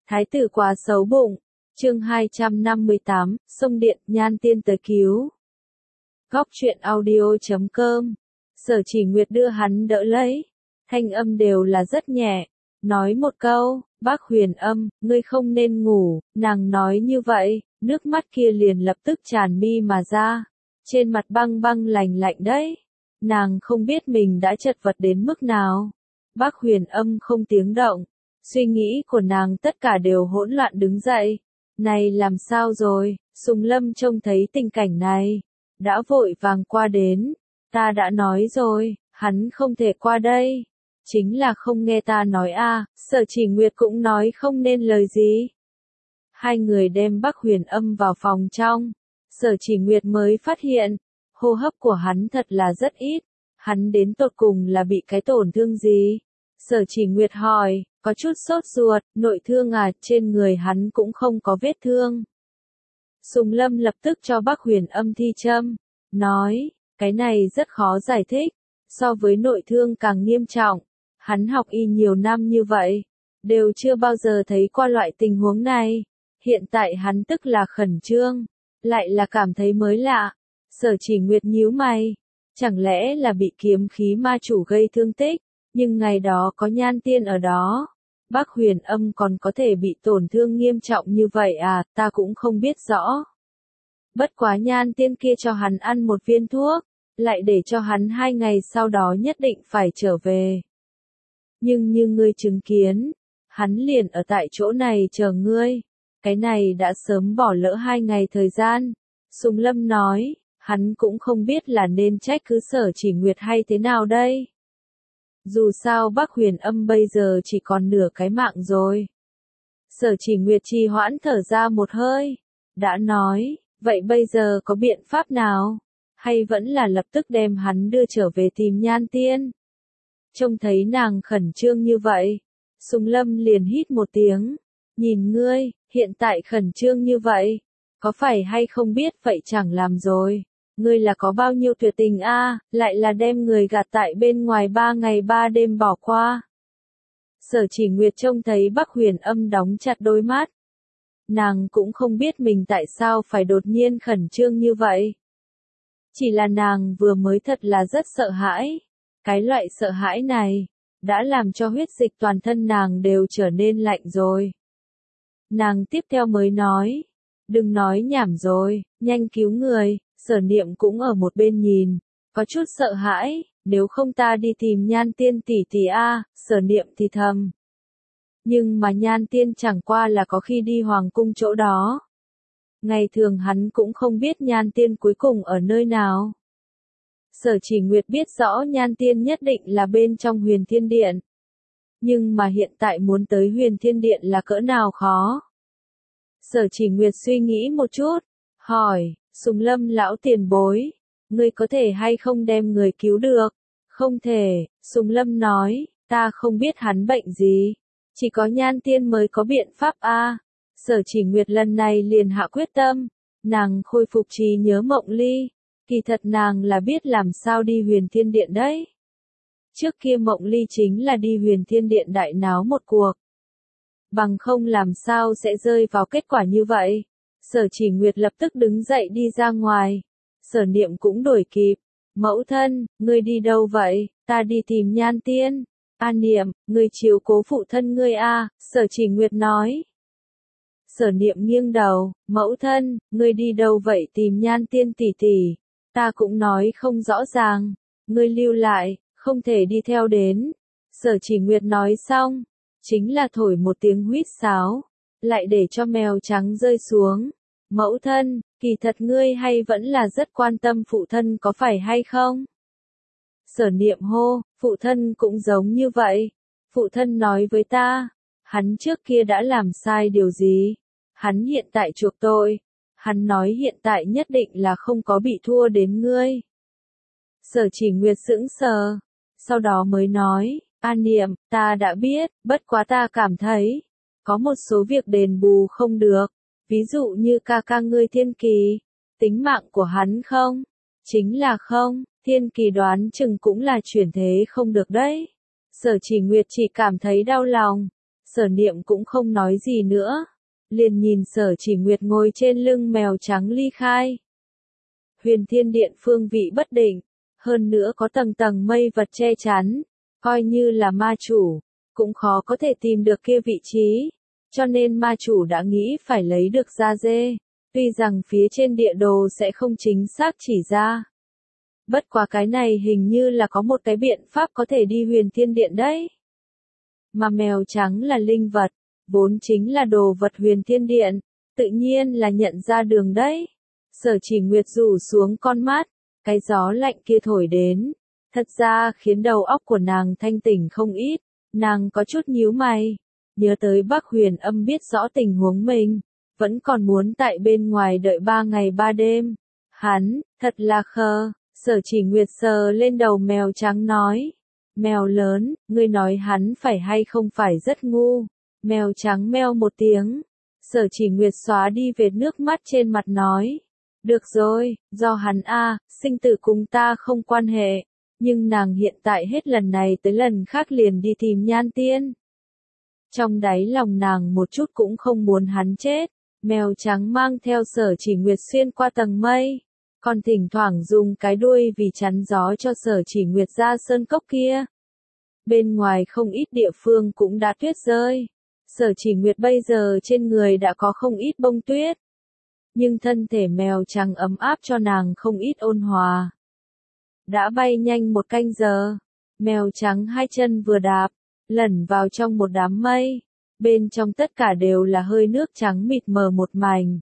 Thái tử quá xấu bụng. Chương 258, Sông Điện, Nhan Tiên tới cứu. Góc truyện audio.com. Sở Chỉ Nguyệt đưa hắn đỡ lấy, thanh âm đều là rất nhẹ, nói một câu, "Bác Huyền Âm, ngươi không nên ngủ." Nàng nói như vậy, nước mắt kia liền lập tức tràn mi mà ra, trên mặt băng băng lạnh lạnh đấy. Nàng không biết mình đã chật vật đến mức nào. Bác Huyền Âm không tiếng động, suy nghĩ của nàng tất cả đều hỗn loạn đứng dậy. Này làm sao rồi? Sùng Lâm trông thấy tình cảnh này, đã vội vàng qua đến. Ta đã nói rồi, hắn không thể qua đây. Chính là không nghe ta nói a. Sở Chỉ Nguyệt cũng nói không nên lời gì. Hai người đem Bác Huyền Âm vào phòng trong. Sở Chỉ Nguyệt mới phát hiện, hô hấp của hắn thật là rất ít. Hắn đến tột cùng là bị cái tổn thương gì? Sở Chỉ Nguyệt hỏi, có chút sốt ruột, nội thương à? Trên người hắn cũng không có vết thương. Sùng Lâm lập tức cho Bác Huyền Âm thi châm, nói, cái này rất khó giải thích, so với nội thương càng nghiêm trọng. Hắn học y nhiều năm như vậy, đều chưa bao giờ thấy qua loại tình huống này. Hiện tại hắn tức là khẩn trương, lại là cảm thấy mới lạ. Sở Chỉ Nguyệt nhíu mày, chẳng lẽ là bị kiếm khí ma chủ gây thương tích, nhưng ngày đó có Nhan Tiên ở đó. Bác Huyền Âm còn có thể bị tổn thương nghiêm trọng như vậy à, ta cũng không biết rõ. Bất quá Nhan Tiên kia cho hắn ăn một viên thuốc, lại để cho hắn 2 ngày sau đó nhất định phải trở về. Nhưng như ngươi chứng kiến, hắn liền ở tại chỗ này chờ ngươi. Cái này đã sớm bỏ lỡ 2 ngày thời gian. Sùng Lâm nói, hắn cũng không biết là nên trách cứ Sở Chỉ Nguyệt hay thế nào đây. Dù sao Bác Huyền Âm bây giờ chỉ còn nửa cái mạng rồi. Sở Chỉ Nguyệt trì hoãn thở ra một hơi, đã nói, vậy bây giờ có biện pháp nào? Hay vẫn là lập tức đem hắn đưa trở về tìm Nhan Tiên? Trông thấy nàng khẩn trương như vậy, Sùng Lâm liền hít một tiếng, nhìn ngươi, hiện tại khẩn trương như vậy, có phải hay không biết vậy chẳng làm rồi. Ngươi là có bao nhiêu tuyệt tình a, lại là đem người gạt tại bên ngoài 3 ngày 3 đêm bỏ qua. Sở Chỉ Nguyệt trông thấy Bác Huyền Âm đóng chặt đôi mắt. Nàng cũng không biết mình tại sao phải đột nhiên khẩn trương như vậy. Chỉ là nàng vừa mới thật là rất sợ hãi. Cái loại sợ hãi này, đã làm cho huyết dịch toàn thân nàng đều trở nên lạnh rồi. Nàng tiếp theo mới nói, đừng nói nhảm rồi, nhanh cứu người. Sở Niệm cũng ở một bên nhìn, có chút sợ hãi, nếu không ta đi tìm Nhan Tiên tỷ tỷ a. Sở Niệm thì thầm. Nhưng mà Nhan Tiên chẳng qua là có khi đi hoàng cung chỗ đó. Ngày thường hắn cũng không biết Nhan Tiên cuối cùng ở nơi nào. Sở Chỉ Nguyệt biết rõ Nhan Tiên nhất định là bên trong Huyền Thiên Điện. Nhưng mà hiện tại muốn tới Huyền Thiên Điện là cỡ nào khó. Sở Chỉ Nguyệt suy nghĩ một chút, hỏi, Sùng Lâm lão tiền bối, ngươi có thể hay không đem người cứu được? Không thể, Sùng Lâm nói, ta không biết hắn bệnh gì, chỉ có Nhan Tiên mới có biện pháp a. Sở Chỉ Nguyệt lần này liền hạ quyết tâm, nàng khôi phục trí nhớ Mộng Ly, kỳ thật nàng là biết làm sao đi Huyền Thiên Điện đấy. Trước kia Mộng Ly chính là đi Huyền Thiên Điện đại náo một cuộc. Bằng không làm sao sẽ rơi vào kết quả như vậy. Sở Chỉ Nguyệt lập tức đứng dậy đi ra ngoài. Sở Niệm cũng đuổi kịp. Mẫu thân, ngươi đi đâu vậy? Ta đi tìm Nhan Tiên. A Niệm, ngươi chiếu cố phụ thân ngươi a. Sở Chỉ Nguyệt nói. Sở Niệm nghiêng đầu, mẫu thân, ngươi đi đâu vậy? Tìm Nhan Tiên tỷ tỷ. Ta cũng nói không rõ ràng. Ngươi lưu lại, không thể đi theo đến. Sở Chỉ Nguyệt nói xong, chính là thổi một tiếng huýt sáo, lại để cho mèo trắng rơi xuống. Mẫu thân, kỳ thật ngươi hay vẫn là rất quan tâm phụ thân có phải hay không? Sở Niệm hô, phụ thân cũng giống như vậy. Phụ thân nói với ta, hắn trước kia đã làm sai điều gì? Hắn hiện tại chuộc tội. Hắn nói hiện tại nhất định là không có bị thua đến ngươi. Sở Chỉ Nguyệt sững sờ, sau đó mới nói, A Niệm, ta đã biết, bất quá ta cảm thấy, có một số việc đền bù không được. Ví dụ như ca ca ngươi Thiên Kỳ, tính mạng của hắn không? Chính là không, Thiên Kỳ đoán chừng cũng là chuyển thế không được đấy. Sở Chỉ Nguyệt chỉ cảm thấy đau lòng. Sở Niệm cũng không nói gì nữa, liền nhìn Sở Chỉ Nguyệt ngồi trên lưng mèo trắng ly khai. Huyền Thiên Điện phương vị bất định, hơn nữa có tầng tầng mây vật che chắn, coi như là ma chủ, cũng khó có thể tìm được kia vị trí, cho nên ma chủ đã nghĩ phải lấy được da dê, tuy rằng phía trên địa đồ sẽ không chính xác chỉ ra. Bất quá cái này hình như là có một cái biện pháp có thể đi Huyền Thiên Điện đấy. Mà mèo trắng là linh vật, vốn chính là đồ vật Huyền Thiên Điện, tự nhiên là nhận ra đường đấy. Sở Chỉ Nguyệt rủ xuống con mắt, cái gió lạnh kia thổi đến, thật ra khiến đầu óc của nàng thanh tỉnh không ít, nàng có chút nhíu mày, nhớ tới Bắc Huyền Âm biết rõ tình huống mình, vẫn còn muốn tại bên ngoài đợi 3 ngày 3 đêm. Hắn, thật là khờ. Sở Chỉ Nguyệt sờ lên đầu mèo trắng nói. Mèo lớn, ngươi nói hắn phải hay không phải rất ngu. Mèo trắng meo một tiếng. Sở Chỉ Nguyệt xóa đi vệt nước mắt trên mặt nói. Được rồi, do hắn sinh tử cùng ta không quan hệ. Nhưng nàng hiện tại hết lần này tới lần khác liền đi tìm Nhan Tiên. Trong đáy lòng nàng một chút cũng không muốn hắn chết. Mèo trắng mang theo Sở Chỉ Nguyệt xuyên qua tầng mây. Còn thỉnh thoảng dùng cái đuôi vì chắn gió cho Sở Chỉ Nguyệt ra sơn cốc kia. Bên ngoài không ít địa phương cũng đã tuyết rơi. Sở Chỉ Nguyệt bây giờ trên người đã có không ít bông tuyết. Nhưng thân thể mèo trắng ấm áp cho nàng không ít ôn hòa. Đã bay nhanh 1 canh giờ. Mèo trắng 2 chân vừa đạp, lẩn vào trong một đám mây. Bên trong tất cả đều là hơi nước trắng mịt mờ một mảnh.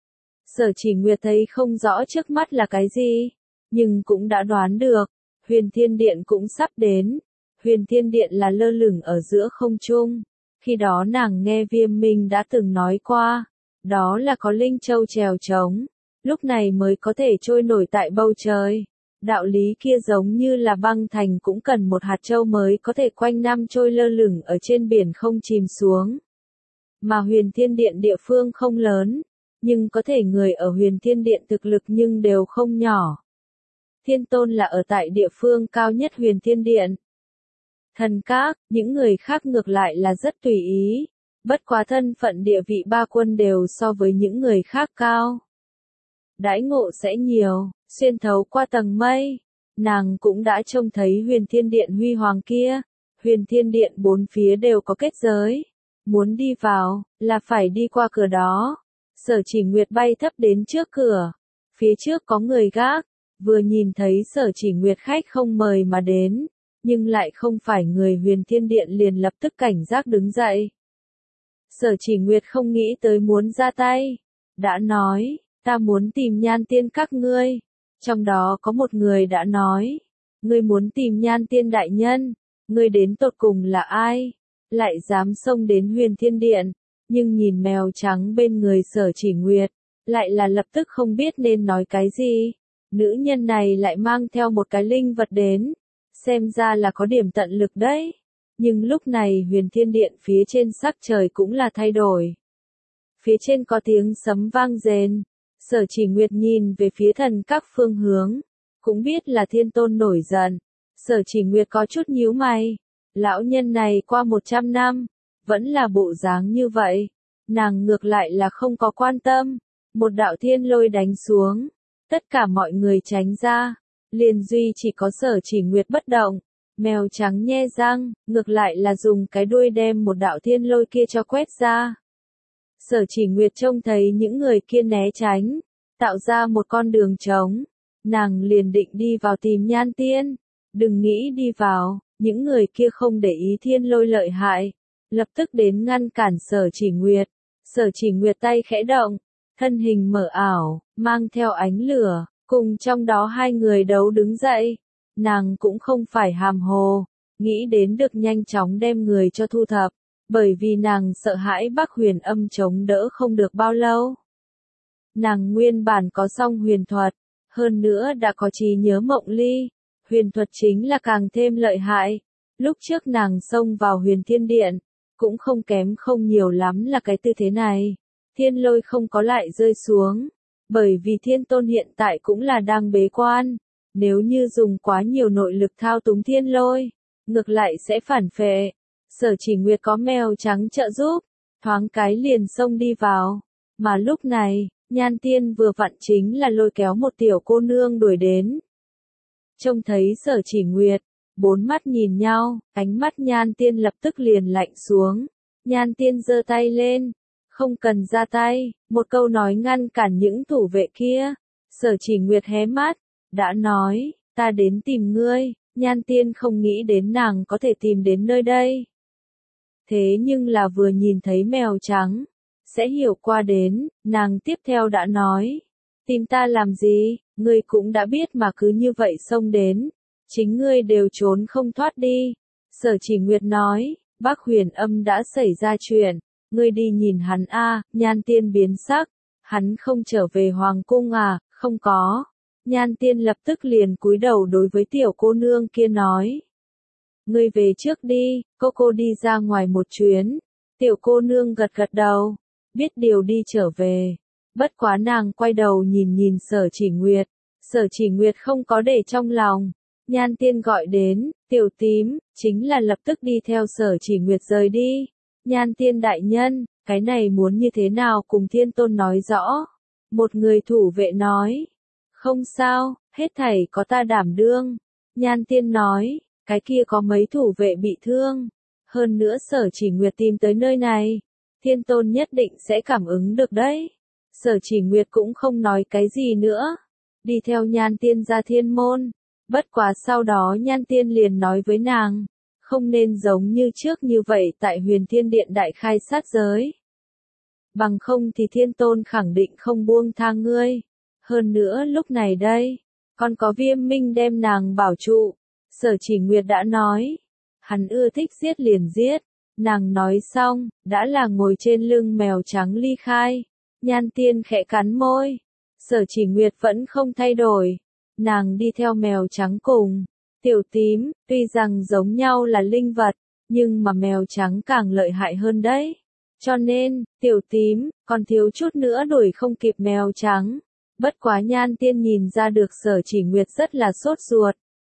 Sở Chỉ Nguyệt thấy không rõ trước mắt là cái gì, nhưng cũng đã đoán được, Huyền Thiên Điện cũng sắp đến. Huyền Thiên Điện là lơ lửng ở giữa không trung, khi đó nàng nghe Viêm Minh đã từng nói qua, đó là có linh châu chèo trống, lúc này mới có thể trôi nổi tại bầu trời. Đạo lý kia giống như là băng thành cũng cần một hạt châu mới có thể quanh năm trôi lơ lửng ở trên biển không chìm xuống. Mà Huyền Thiên Điện địa phương không lớn, nhưng có thể người ở Huyền Thiên Điện thực lực nhưng đều không nhỏ. Thiên Tôn là ở tại địa phương cao nhất Huyền Thiên Điện. Thần Các, những người khác ngược lại là rất tùy ý, bất quá thân phận địa vị ba quân đều so với những người khác cao. Đãi ngộ sẽ nhiều, xuyên thấu qua tầng mây, nàng cũng đã trông thấy Huyền Thiên Điện huy hoàng kia. Huyền Thiên Điện 4 phía đều có kết giới, muốn đi vào, là phải đi qua cửa đó. Sở Chỉ Nguyệt bay thấp đến trước cửa, phía trước có người gác, vừa nhìn thấy Sở Chỉ Nguyệt khách không mời mà đến, nhưng lại không phải người Huyền Thiên Điện liền lập tức cảnh giác đứng dậy. Sở Chỉ Nguyệt không nghĩ tới muốn ra tay, đã nói, ta muốn tìm Nhan Tiên các ngươi. Trong đó có một người đã nói, ngươi muốn tìm Nhan Tiên đại nhân, ngươi đến tột cùng là ai, lại dám xông đến Huyền Thiên Điện. Nhưng nhìn mèo trắng bên người Sở Chỉ Nguyệt, lại là lập tức không biết nên nói cái gì. Nữ nhân này lại mang theo một cái linh vật đến, xem ra là có điểm tận lực đấy. Nhưng lúc này Huyền Thiên Điện phía trên sắc trời cũng là thay đổi. Phía trên có tiếng sấm vang rền, Sở Chỉ Nguyệt nhìn về phía thần các phương hướng, cũng biết là Thiên Tôn nổi giận. Sở Chỉ Nguyệt có chút nhíu mày, lão nhân này qua 100 năm, vẫn là bộ dáng như vậy. Nàng ngược lại là không có quan tâm. Một đạo thiên lôi đánh xuống, tất cả mọi người tránh ra, liền duy chỉ có Sở Chỉ Nguyệt bất động. Mèo trắng nhe răng, ngược lại là dùng cái đuôi đem một đạo thiên lôi kia cho quét ra. Sở Chỉ Nguyệt trông thấy những người kia né tránh, tạo ra một con đường trống. Nàng liền định đi vào tìm Nhan Tiên. Đừng nghĩ đi vào, những người kia không để ý thiên lôi lợi hại, lập tức đến ngăn cản Sở Chỉ Nguyệt. Sở Chỉ Nguyệt tay khẽ động, thân hình mở ảo, mang theo ánh lửa, cùng trong đó 2 người đấu đứng dậy. Nàng cũng không phải hàm hồ, nghĩ đến được nhanh chóng đem người cho thu thập, bởi vì nàng sợ hãi Bắc Huyền Âm chống đỡ không được bao lâu. Nàng nguyên bản có song huyền thuật, hơn nữa đã có trí nhớ mộng ly, huyền thuật chính là càng thêm lợi hại. Lúc trước nàng xông vào Huyền Thiên Điện, cũng không kém không nhiều lắm là cái tư thế này. Thiên lôi không có lại rơi xuống, bởi vì Thiên Tôn hiện tại cũng là đang bế quan. Nếu như dùng quá nhiều nội lực thao túng thiên lôi, ngược lại sẽ phản phệ. Sở Chỉ Nguyệt có mèo trắng trợ giúp, thoáng cái liền xông đi vào. Mà lúc này, Nhan Tiên vừa vặn chính là lôi kéo một tiểu cô nương đuổi đến. Trông thấy Sở Chỉ Nguyệt, bốn mắt nhìn nhau, ánh mắt Nhan Tiên lập tức liền lạnh xuống. Nhan Tiên giơ tay lên, không cần ra tay, một câu nói ngăn cản những thủ vệ kia. Sở Chỉ Nguyệt hé mắt, đã nói, ta đến tìm ngươi. Nhan Tiên không nghĩ đến nàng có thể tìm đến nơi đây. Thế nhưng là vừa nhìn thấy mèo trắng, sẽ hiểu qua đến, nàng tiếp theo đã nói, tìm ta làm gì, ngươi cũng đã biết mà cứ như vậy xông đến, chính ngươi đều trốn không thoát đi. Sở Chỉ Nguyệt nói, Bắc Huyền Âm đã xảy ra chuyện, ngươi đi nhìn hắn a. Nhan Tiên biến sắc, hắn không trở về hoàng cung à? Không có. Nhan Tiên lập tức liền cúi đầu đối với tiểu cô nương kia nói, ngươi về trước đi, cô đi ra ngoài một chuyến. Tiểu cô nương gật gật đầu, biết điều đi trở về. Bất quá nàng quay đầu nhìn nhìn Sở Chỉ Nguyệt. Sở Chỉ Nguyệt không có để trong lòng. Nhan Tiên gọi đến, tiểu tím, chính là lập tức đi theo Sở Chỉ Nguyệt rời đi. Nhan Tiên đại nhân, cái này muốn như thế nào cùng Thiên Tôn nói rõ. Một người thủ vệ nói, không sao, hết thảy có ta đảm đương. Nhan Tiên nói, cái kia có mấy thủ vệ bị thương. Hơn nữa Sở Chỉ Nguyệt tìm tới nơi này, Thiên Tôn nhất định sẽ cảm ứng được đấy. Sở Chỉ Nguyệt cũng không nói cái gì nữa, đi theo Nhan Tiên ra thiên môn. Bất quá sau đó Nhan Tiên liền nói với nàng, không nên giống như trước như vậy tại Huyền Thiên Điện đại khai sát giới. Bằng không thì Thiên Tôn khẳng định không buông tha ngươi. Hơn nữa lúc này đây, còn có Viêm Minh đem nàng bảo trụ. Sở Chỉ Nguyệt đã nói, hắn ưa thích giết liền giết. Nàng nói xong, đã là ngồi trên lưng mèo trắng ly khai. Nhan Tiên khẽ cắn môi. Sở Chỉ Nguyệt vẫn không thay đổi. Nàng đi theo mèo trắng cùng. Tiểu tím, tuy rằng giống nhau là linh vật, nhưng mà mèo trắng càng lợi hại hơn đấy. Cho nên, tiểu tím, còn thiếu chút nữa đuổi không kịp mèo trắng. Bất quá Nhan Tiên nhìn ra được Sở Chỉ Nguyệt rất là sốt ruột.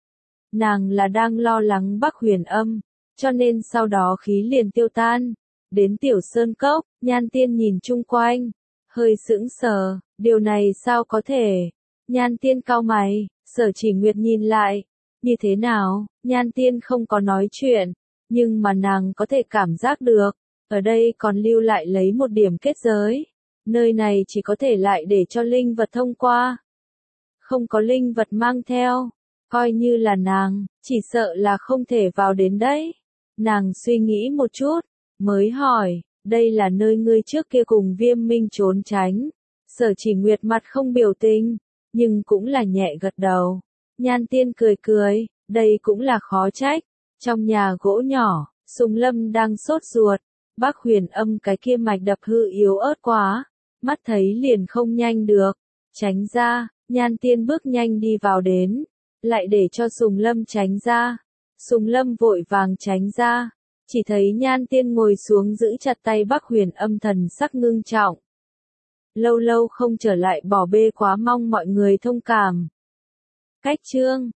Nàng là đang lo lắng Bắc Huyền Âm, cho nên sau đó khí liền tiêu tan. Đến Tiểu Sơn Cốc, Nhan Tiên nhìn chung quanh, hơi sững sờ, điều này sao có thể? Nhan Tiên cau mày, Sở Chỉ Nguyệt nhìn lại, như thế nào? Nhan Tiên không có nói chuyện, nhưng mà nàng có thể cảm giác được, ở đây còn lưu lại lấy một điểm kết giới. Nơi này chỉ có thể lại để cho linh vật thông qua. Không có linh vật mang theo, coi như là nàng, chỉ sợ là không thể vào đến đấy. Nàng suy nghĩ một chút, mới hỏi, đây là nơi ngươi trước kia cùng Viêm Minh trốn tránh. Sở Chỉ Nguyệt mặt không biểu tình, nhưng cũng là nhẹ gật đầu. Nhan Tiên cười cười, đây cũng là khó trách. Trong nhà gỗ nhỏ, Sùng Lâm đang sốt ruột. Bắc Huyền Âm cái kia mạch đập hư yếu ớt quá, mắt thấy liền không nhanh được. Tránh ra, Nhan Tiên bước nhanh đi vào đến, lại để cho Sùng Lâm tránh ra. Sùng Lâm vội vàng tránh ra, chỉ thấy Nhan Tiên ngồi xuống giữ chặt tay Bắc Huyền Âm, thần sắc ngưng trọng. Lâu lâu không trở lại bỏ bê, quá mong mọi người thông cảm. Cách chương